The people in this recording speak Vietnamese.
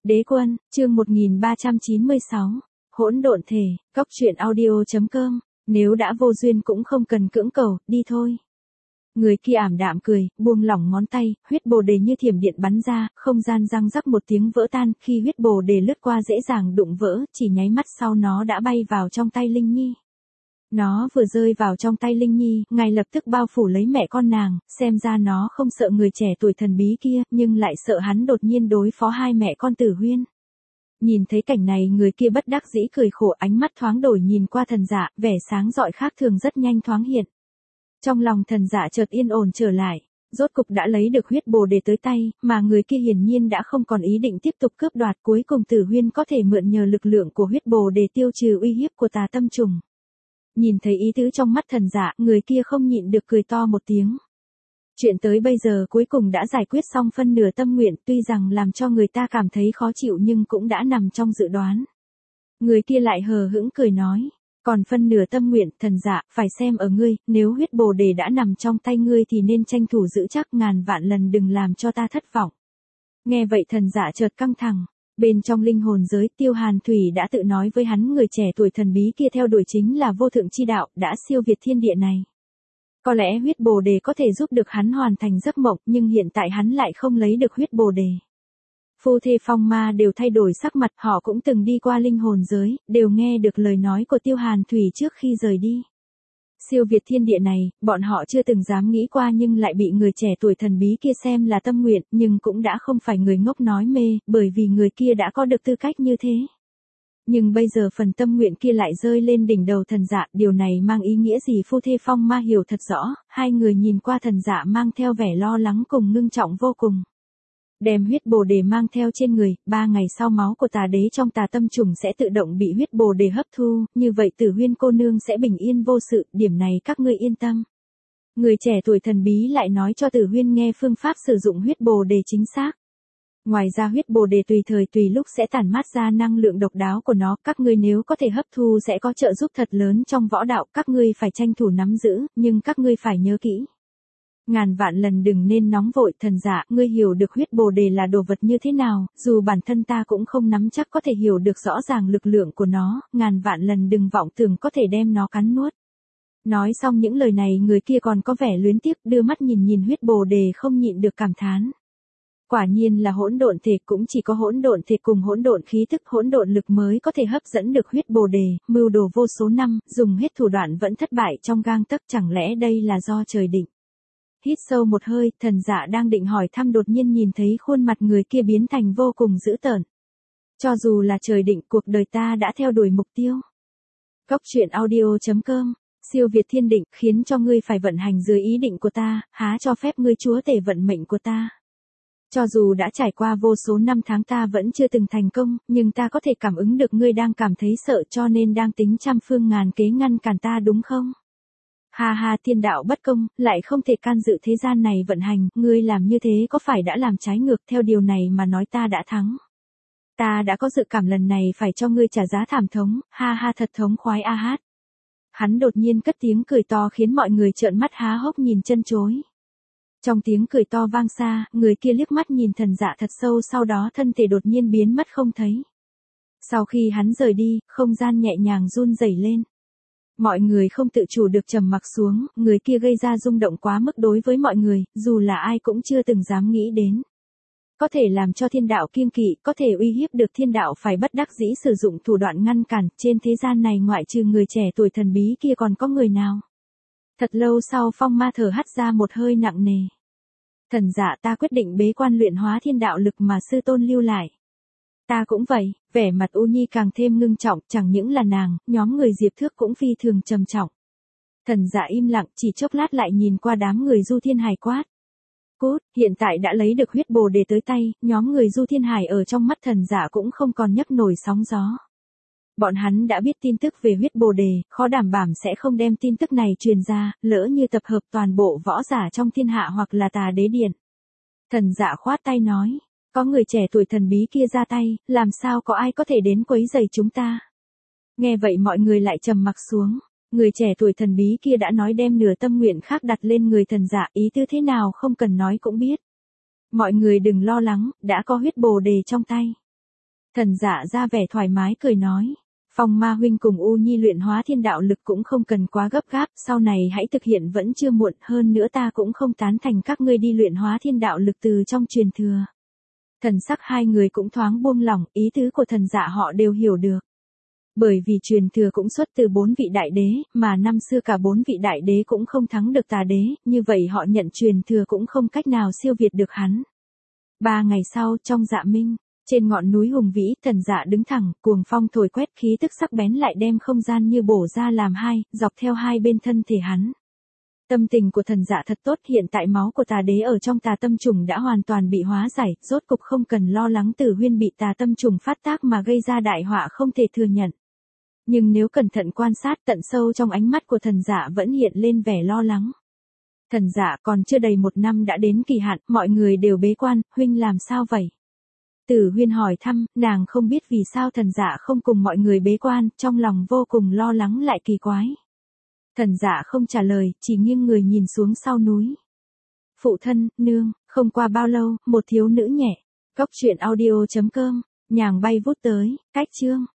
Đế quân, chương 1396. Hỗn độn thể, cóc truyện audio.com. Nếu đã vô duyên cũng không cần cưỡng cầu, đi thôi. Người kia ảm đạm cười, buông lỏng ngón tay, huyết bồ đề như thiểm điện bắn ra, không gian răng rắc một tiếng vỡ tan, khi huyết bồ đề lướt qua dễ dàng đụng vỡ, chỉ nháy mắt sau nó đã bay vào trong tay Linh Nhi. Nó vừa rơi vào trong tay Linh Nhi, ngay lập tức bao phủ lấy mẹ con nàng, xem ra nó không sợ người trẻ tuổi thần bí kia, nhưng lại sợ hắn đột nhiên đối phó hai mẹ con Tử Huyên. Nhìn thấy cảnh này, người kia bất đắc dĩ cười khổ, ánh mắt thoáng đổi nhìn qua thần dạ, vẻ sáng rọi khác thường rất nhanh thoáng hiện. Trong lòng thần dạ chợt yên ổn trở lại, rốt cục đã lấy được huyết bồ đề tới tay, mà người kia hiển nhiên đã không còn ý định tiếp tục cướp đoạt, cuối cùng Tử Huyên có thể mượn nhờ lực lượng của huyết bồ đề tiêu trừ uy hiếp của tà tâm trùng. Nhìn thấy ý tứ trong mắt thần dạ, người kia không nhịn được cười to một tiếng. Chuyện tới bây giờ cuối cùng đã giải quyết xong phân nửa tâm nguyện, tuy rằng làm cho người ta cảm thấy khó chịu nhưng cũng đã nằm trong dự đoán. Người kia lại hờ hững cười nói, còn phân nửa tâm nguyện, thần dạ, phải xem ở ngươi, nếu huyết bồ đề đã nằm trong tay ngươi thì nên tranh thủ giữ chắc, ngàn vạn lần đừng làm cho ta thất vọng. Nghe vậy thần dạ chợt căng thẳng. Bên trong linh hồn giới, Tiêu Hàn Thủy đã tự nói với hắn người trẻ tuổi thần bí kia theo đuổi chính là vô thượng chi đạo, đã siêu việt thiên địa này. Có lẽ huyết bồ đề có thể giúp được hắn hoàn thành giấc mộng, nhưng hiện tại hắn lại không lấy được huyết bồ đề. Phu thê Phong Ma đều thay đổi sắc mặt, họ cũng từng đi qua linh hồn giới, đều nghe được lời nói của Tiêu Hàn Thủy trước khi rời đi. Siêu việt thiên địa này, bọn họ chưa từng dám nghĩ qua nhưng lại bị người trẻ tuổi thần bí kia xem là tâm nguyện, nhưng cũng đã không phải người ngốc nói mê, bởi vì người kia đã có được tư cách như thế. Nhưng bây giờ phần tâm nguyện kia lại rơi lên đỉnh đầu thần dạ, điều này mang ý nghĩa gì? Phu thê Phong Ma hiểu thật rõ, hai người nhìn qua thần dạ mang theo vẻ lo lắng cùng ngưng trọng vô cùng. Đem huyết bồ đề mang theo trên người, 3 ngày sau máu của tà đế trong tà tâm trùng sẽ tự động bị huyết bồ đề hấp thu, như vậy Tử Huyên cô nương sẽ bình yên vô sự, điểm này các ngươi yên tâm. Người trẻ tuổi thần bí lại nói cho Tử Huyên nghe phương pháp sử dụng huyết bồ đề chính xác. Ngoài ra huyết bồ đề tùy thời tùy lúc sẽ tản mát ra năng lượng độc đáo của nó, các ngươi nếu có thể hấp thu sẽ có trợ giúp thật lớn trong võ đạo, các ngươi phải tranh thủ nắm giữ, nhưng các ngươi phải nhớ kỹ. Ngàn vạn lần đừng nên nóng vội, thần dạ, ngươi hiểu được huyết bồ đề là đồ vật như thế nào, dù bản thân ta cũng không nắm chắc có thể hiểu được rõ ràng lực lượng của nó, ngàn vạn lần đừng vọng tưởng có thể đem nó cắn nuốt. Nói xong những lời này, người kia còn có vẻ luyến tiếc, đưa mắt nhìn huyết bồ đề không nhịn được cảm thán. Quả nhiên là hỗn độn thể, cũng chỉ có hỗn độn thể cùng hỗn độn khí tức, hỗn độn lực mới có thể hấp dẫn được huyết bồ đề, mưu đồ vô số năm, dùng hết thủ đoạn vẫn thất bại trong gang tấc, chẳng lẽ đây là do trời định? Hít sâu một hơi, thần dạ đang định hỏi thăm đột nhiên nhìn thấy khuôn mặt người kia biến thành vô cùng dữ tợn. Cho dù là trời định, cuộc đời ta đã theo đuổi mục tiêu. Cóc truyện audio.com. Siêu việt thiên định, khiến cho ngươi phải vận hành dưới ý định của ta, há cho phép ngươi chúa tể vận mệnh của ta. Cho dù đã trải qua vô số năm tháng ta vẫn chưa từng thành công, nhưng ta có thể cảm ứng được ngươi đang cảm thấy sợ, cho nên đang tính trăm phương ngàn kế ngăn cản ta đúng không? Ha ha, thiên đạo bất công, lại không thể can dự thế gian này vận hành, ngươi làm như thế có phải đã làm trái ngược, theo điều này mà nói ta đã thắng. Ta đã có dự cảm lần này phải cho ngươi trả giá thảm thống, ha ha thật thống khoái a hát. Hắn đột nhiên cất tiếng cười to khiến mọi người trợn mắt há hốc nhìn chân chối. Trong tiếng cười to vang xa, người kia liếc mắt nhìn thần dạ thật sâu, sau đó thân thể đột nhiên biến mất không thấy. Sau khi hắn rời đi, không gian nhẹ nhàng run rẩy lên. Mọi người không tự chủ được trầm mặc xuống, người kia gây ra rung động quá mức đối với mọi người, dù là ai cũng chưa từng dám nghĩ đến. Có thể làm cho thiên đạo kiêng kỵ, có thể uy hiếp được thiên đạo phải bất đắc dĩ sử dụng thủ đoạn ngăn cản, trên thế gian này ngoại trừ người trẻ tuổi thần bí kia còn có người nào? Thật lâu sau Phong Ma thở hắt ra một hơi nặng nề. Thần dạ, ta quyết định bế quan luyện hóa thiên đạo lực mà sư tôn lưu lại. Ta cũng vậy, vẻ mặt U Nhi càng thêm ngưng trọng, chẳng những là nàng, nhóm người Diệp Thước cũng phi thường trầm trọng. Thần dạ im lặng, chỉ chốc lát lại nhìn qua đám người Du Thiên Hải quát. Cút, hiện tại đã lấy được huyết bồ đề tới tay, nhóm người Du Thiên Hải ở trong mắt thần dạ cũng không còn nhấc nổi sóng gió. Bọn hắn đã biết tin tức về huyết bồ đề, khó đảm bảo sẽ không đem tin tức này truyền ra, lỡ như tập hợp toàn bộ võ giả trong thiên hạ hoặc là tà đế điện. Thần dạ khoát tay nói. Có người trẻ tuổi thần bí kia ra tay, làm sao có ai có thể đến quấy rầy chúng ta. Nghe vậy mọi người lại trầm mặc xuống. Người trẻ tuổi thần bí kia đã nói đem nửa tâm nguyện khác đặt lên người thần dạ, ý tư thế nào không cần nói cũng biết. Mọi người đừng lo lắng, đã có huyết bồ đề trong tay. Thần Dạ ra vẻ thoải mái cười nói. Phong Ma huynh cùng U Nhi luyện hóa thiên đạo lực cũng không cần quá gấp gáp, sau này hãy thực hiện vẫn chưa muộn, hơn nữa ta cũng không tán thành các ngươi đi luyện hóa thiên đạo lực từ trong truyền thừa. Thần sắc hai người cũng thoáng buông lỏng, ý tứ của Thần Dạ họ đều hiểu được. Bởi vì truyền thừa cũng xuất từ 4 vị đại đế, mà năm xưa cả 4 vị đại đế cũng không thắng được tà đế, như vậy họ nhận truyền thừa cũng không cách nào siêu việt được hắn. 3 ngày sau, trong Dạ Minh, trên ngọn núi hùng vĩ, Thần Dạ đứng thẳng, cuồng phong thổi quét, khí tức sắc bén lại đem không gian như bổ ra làm hai, dọc theo hai bên thân thể hắn. Tâm tình của Thần Dạ thật tốt, hiện tại máu của tà đế ở trong tà tâm trùng đã hoàn toàn bị hóa giải, rốt cục không cần lo lắng Tử Huyên bị tà tâm trùng phát tác mà gây ra đại họa không thể thừa nhận. Nhưng nếu cẩn thận quan sát, tận sâu trong ánh mắt của Thần Dạ vẫn hiện lên vẻ lo lắng. Thần Dạ, còn chưa đầy 1 năm đã đến kỳ hạn, mọi người đều bế quan, huynh làm sao vậy? Tử Huyên hỏi thăm, nàng không biết vì sao Thần Dạ không cùng mọi người bế quan, trong lòng vô cùng lo lắng lại kỳ quái. Thần Dạ không trả lời, chỉ nghiêng người nhìn xuống sau núi. Phụ thân, nương, không qua bao lâu, một thiếu nữ nhẹ. Góc truyện audio.com, nhàng bay vút tới, cách chương.